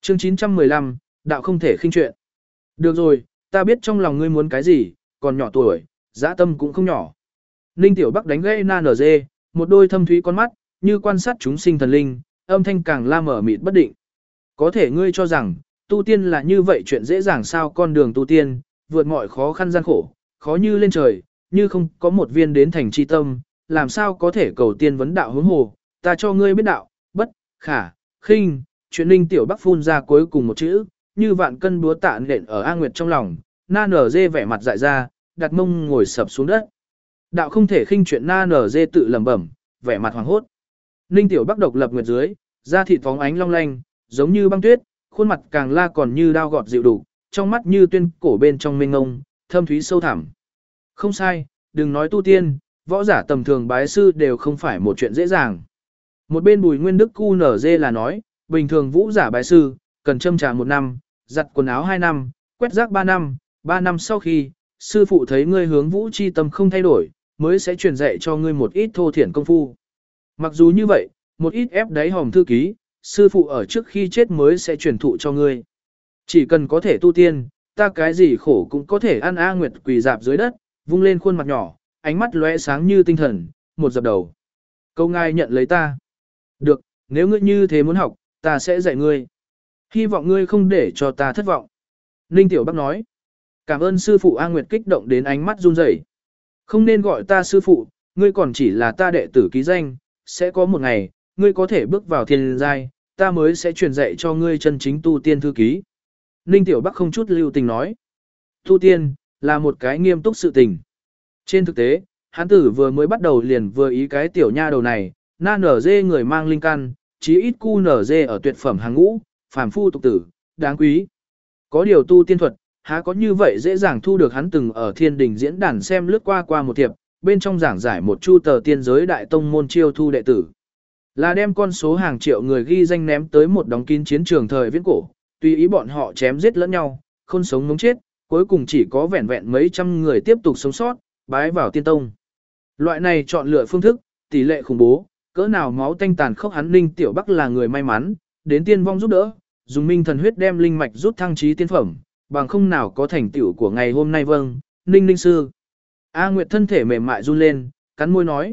Chương 915, đạo không thể khinh chuyện. Được rồi, ta biết trong lòng ngươi muốn cái gì, còn nhỏ tuổi, dã tâm cũng không nhỏ. Ninh Tiểu Bắc đánh gãy Na NG, một đôi thâm thúy con mắt, như quan sát chúng sinh thần linh, âm thanh càng la mở mịt bất định. Có thể ngươi cho rằng, tu tiên là như vậy chuyện dễ dàng sao? Con đường tu tiên, vượt mọi khó khăn gian khổ, khó như lên trời, như không có một viên đến thành chi tâm, làm sao có thể cầu tiên vấn đạo hướng hồ? Ta cho ngươi biết đạo, bất, khả, khinh. Chuyện Ninh Tiểu Bắc phun ra cuối cùng một chữ, như vạn cân búa tạ nện ở A Nguyệt trong lòng. Na NG vẻ mặt dại ra, đặt mông ngồi sập xuống đất. Đạo không thể khinh chuyện. Na NG tự lẩm bẩm, vẻ mặt hoàng hốt. Ninh Tiểu Bắc độc lập nguyệt dưới, da thịt phóng ánh long lanh, giống như băng tuyết, khuôn mặt càng la còn như đao gọt dịu đủ, trong mắt như tuyên cổ bên trong mênh ngông, thâm thúy sâu thẳm. Không sai, đừng nói tu tiên, võ giả tầm thường bái sư đều không phải một chuyện dễ dàng. Một bên Bùi Nguyên Đức QNZ là nói, bình thường vũ giả bái sư, cần châm trà 1 năm, giặt quần áo 2 năm, quét rác 3 năm, 3 năm sau khi, sư phụ thấy ngươi hướng vũ chi tâm không thay đổi, mới sẽ truyền dạy cho ngươi một ít thô thiển công phu. Mặc dù như vậy, một ít ép đáy hòm thư ký, sư phụ ở trước khi chết mới sẽ truyền thụ cho ngươi. Chỉ cần có thể tu tiên, ta cái gì khổ cũng có thể ăn. A Nguyệt quỳ dạp dưới đất, vung lên khuôn mặt nhỏ, ánh mắt lóe sáng như tinh thần, một dập đầu. Câu ngài nhận lấy ta. Được, nếu ngươi như thế muốn học, ta sẽ dạy ngươi. Hy vọng ngươi không để cho ta thất vọng. Ninh Tiểu Bắc nói. Cảm ơn sư phụ. A Nguyệt kích động đến ánh mắt run rẩy. Không nên gọi ta sư phụ, ngươi còn chỉ là ta đệ tử ký danh, sẽ có một ngày, ngươi có thể bước vào thiên giai, ta mới sẽ truyền dạy cho ngươi chân chính tu tiên thư ký. Ninh Tiểu Bắc không chút lưu tình nói. Tu tiên, là một cái nghiêm túc sự tình. Trên thực tế, hắn tử vừa mới bắt đầu liền vừa ý cái tiểu nha đầu này, Na NG người mang linh căn, chí ít QNZ ở tuyệt phẩm hàng ngũ, phàm phu tục tử, đáng quý. Có điều tu tiên thuật, há có như vậy dễ dàng thu được. Hắn từng ở thiên đình diễn đàn xem lướt qua một thiệp, bên trong giảng giải một chu tờ tiên giới đại tông môn chiêu thu đệ tử. Là đem con số hàng triệu người ghi danh ném tới một đóng kín chiến trường thời viễn cổ, tùy ý bọn họ chém giết lẫn nhau, không sống ngống chết, cuối cùng chỉ có vẹn vẹn mấy trăm người tiếp tục sống sót, bái vào tiên tông. Loại này chọn lựa phương thức, tỷ lệ khủng bố, cỡ nào máu tanh tàn khốc. Hắn Ninh Tiểu Bắc là người may mắn, đến tiên vong giúp đỡ, dùng minh thần huyết đem linh mạch rút thăng trí tiên phẩm, bằng không nào có thành tựu của ngày hôm nay. Vâng, Ninh sư. A Nguyệt thân thể mềm mại run lên, cắn môi nói.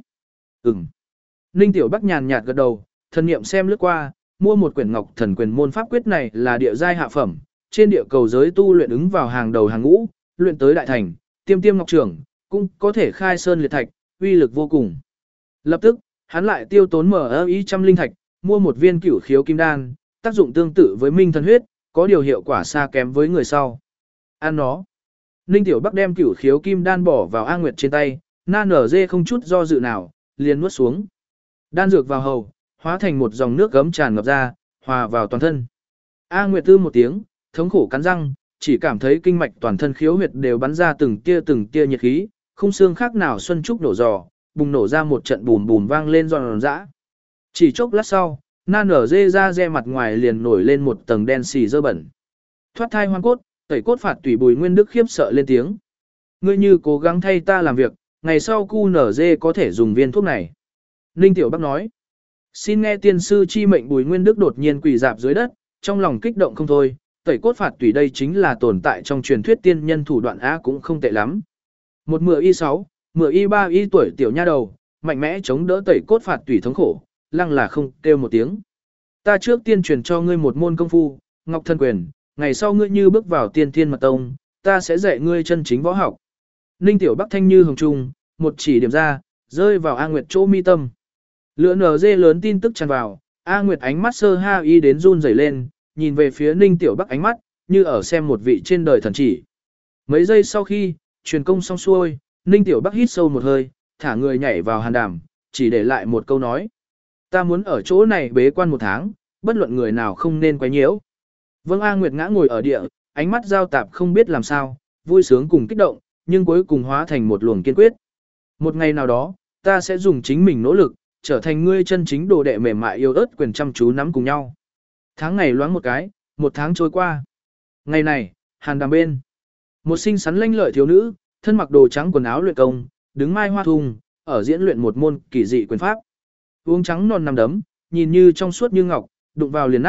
Ninh Tiểu Bắc nhàn nhạt gật đầu, thần niệm xem lướt qua, mua một quyển Ngọc Thần Quyền môn pháp quyết này là địa giai hạ phẩm, trên địa cầu giới tu luyện ứng vào hàng đầu hàng ngũ, luyện tới đại thành, tiêm tiêm ngọc trưởng, cũng có thể khai sơn liệt thạch, uy lực vô cùng. Lập tức, hắn lại tiêu tốn MI100 linh thạch, mua một viên Cửu Khiếu Kim Đan, tác dụng tương tự với minh thần huyết, có điều hiệu quả xa kém với người sau. Ăn nó. Ninh Tiểu Bắc đem Cửu Khiếu Kim Đan bỏ vào A Nguyệt trên tay, Na NG không chút do dự nào, liền nuốt xuống. Đan dược vào hầu, hóa thành một dòng nước gấm tràn ngập ra, hòa vào toàn thân. A Nguyệt tư một tiếng, thống khổ cắn răng, chỉ cảm thấy kinh mạch toàn thân khiếu huyệt đều bắn ra từng tia nhiệt khí, không xương khác nào xuân trúc nổ giò, bùng nổ ra một trận bùm bùm vang lên giòn giã. Chỉ chốc lát sau, Na NG ra re mặt ngoài liền nổi lên một tầng đen xì dơ bẩn. Thoát thai hoang cốt, tẩy cốt phạt tùy. Bùi Nguyên Đức khiếp sợ lên tiếng. Ngươi như cố gắng thay ta làm việc, ngày sau QNZ có thể dùng viên thuốc này. Ninh Tiểu Bắc nói. Xin nghe tiên sư chi mệnh. Bùi Nguyên Đức đột nhiên quỳ dạp dưới đất, trong lòng kích động không thôi. Tẩy cốt phạt tùy đây chính là tồn tại trong truyền thuyết tiên nhân thủ đoạn á cũng không tệ lắm. Một mựa y 6, mựa y 3 y tuổi tiểu nha đầu, mạnh mẽ chống đỡ tẩy cốt phạt tùy thống khổ, lăng là không kêu một tiếng. Ta trước tiên truyền cho ngươi một môn công phu, Ngọc Thần Quyền, ngày sau ngươi như bước vào tiên thiên mật tông, ta sẽ dạy ngươi chân chính võ học. Ninh Tiểu Bắc thanh như hồng trung, một chỉ điểm ra, rơi vào A Nguyệt chỗ mi tâm. Lửa NG lớn tin tức tràn vào, A Nguyệt ánh mắt sơ ha y đến run rẩy lên, nhìn về phía Ninh Tiểu Bắc ánh mắt, như ở xem một vị trên đời thần chỉ. Mấy giây sau khi, truyền công xong xuôi, Ninh Tiểu Bắc hít sâu một hơi, thả người nhảy vào hàn đàm, chỉ để lại một câu nói. Ta muốn ở chỗ này bế quan 1 tháng, bất luận người nào không nên quấy nhiễu. Vâng. A Nguyệt ngã ngồi ở địa, ánh mắt giao tạp không biết làm sao, vui sướng cùng kích động, nhưng cuối cùng hóa thành một luồng kiên quyết. Một ngày nào đó, ta sẽ dùng chính mình nỗ lực, trở thành ngươi chân chính đồ đệ mềm mại yêu ớt quyền chăm chú nắm cùng nhau. Tháng ngày loáng một cái, 1 tháng trôi qua. Ngày này, hàn đàm bên. Một xinh xắn lanh lợi thiếu nữ, thân mặc đồ trắng quần áo luyện công, đứng mai hoa thùng, ở diễn luyện một môn kỳ dị quyền pháp. Uống trắng non nằm đấm, nhìn như trong suốt như ngọc, đụng vào liền nát,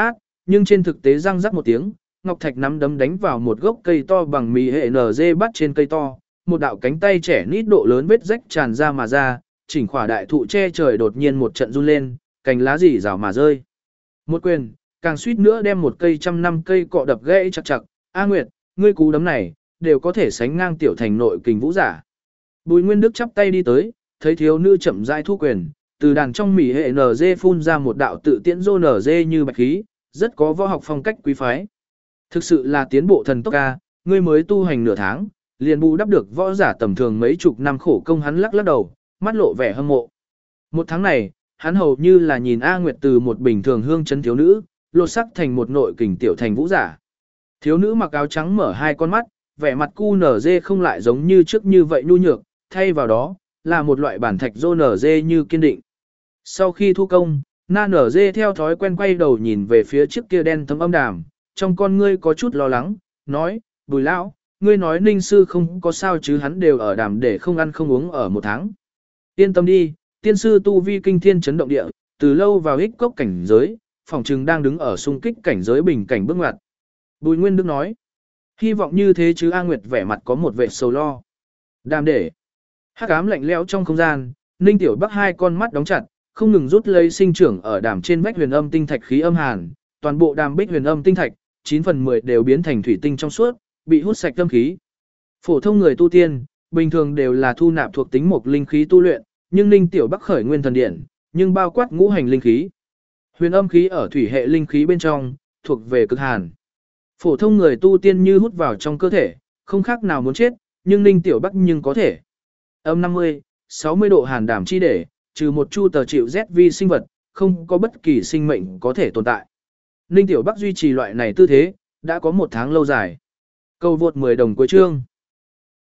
nhưng trên thực tế răng rắc một tiếng, ngọc thạch nắm đấm đánh vào một gốc cây to bằng mì hệ NG bắt trên cây to, một đạo cánh tay trẻ nít độ lớn vết rách tràn ra mà ra, chỉnh khỏa đại thụ che trời đột nhiên một trận run lên, cành lá rỉ rào mà rơi. Một quyền, càng suýt nữa đem một cây trăm năm cây cọ đập gãy chặt chặt. A Nguyệt, ngươi cú đấm này, đều có thể sánh ngang tiểu thành nội kình vũ giả. Bùi Nguyên Đức chắp tay đi tới, thấy thiếu nữ chậm rãi thu quyền, từ đàn trong mỉ hệ NG phun ra một đạo tự tiễn rô NG như bạch khí, rất có võ học phong cách quý phái. Thực sự là tiến bộ thần tốc ca, ngươi mới tu hành nửa tháng, liền bù đắp được võ giả tầm thường mấy chục năm khổ công. Hắn lắc lắc đầu, mắt lộ vẻ hâm mộ. Một tháng này, hắn hầu như là nhìn A Nguyệt từ một bình thường hương chân thiếu nữ, lột sắc thành một nội kình tiểu thành vũ giả. Thiếu nữ mặc áo trắng mở hai con mắt, vẻ mặt cu nở dê không lại giống như trước như vậy nhu nhược, thay vào đó, là một loại bản thạch rô nở dê như kiên định. Sau khi thu công, na nở dê theo thói quen quay đầu nhìn về phía trước kia đen thấm âm đàm, trong con ngươi có chút lo lắng, nói, Bùi lão, ngươi nói Ninh sư không có sao chứ? Hắn đều ở đàm để không ăn không uống ở một tháng. Yên tâm đi, tiên sư tu vi kinh thiên chấn động địa, từ lâu vào hích cốc cảnh giới, phỏng chừng đang đứng ở xung kích cảnh giới bình cảnh bước ngoặt. Bùi Nguyên Đức nói, hy vọng như thế chứ? A Nguyệt vẻ mặt có một vẻ sầu lo. Đàm để, hắc ám lạnh lẽo trong không gian, Ninh Tiểu Bắc hai con mắt đóng chặt, không ngừng rút lấy sinh trưởng ở đàm trên vách huyền âm tinh thạch khí âm hàn, toàn bộ đàm bích huyền âm tinh thạch, 9/10 đều biến thành thủy tinh trong suốt, bị hút sạch âm khí. Phổ thông người tu tiên, bình thường đều là thu nạp thuộc tính mộc linh khí tu luyện, nhưng Ninh Tiểu Bắc khởi nguyên thần điện, nhưng bao quát ngũ hành linh khí. Huyền âm khí ở thủy hệ linh khí bên trong, thuộc về cực hàn. Phổ thông người tu tiên như hút vào trong cơ thể, không khác nào muốn chết, nhưng Ninh Tiểu Bắc nhưng có thể. Âm 50, 60 độ hàn đảm chi để, trừ một chu tờ chịu rét vi sinh vật, không có bất kỳ sinh mệnh có thể tồn tại. Ninh Tiểu Bắc duy trì loại này tư thế, đã có một tháng lâu dài. Cầu vượt 10 đồng cuối chương.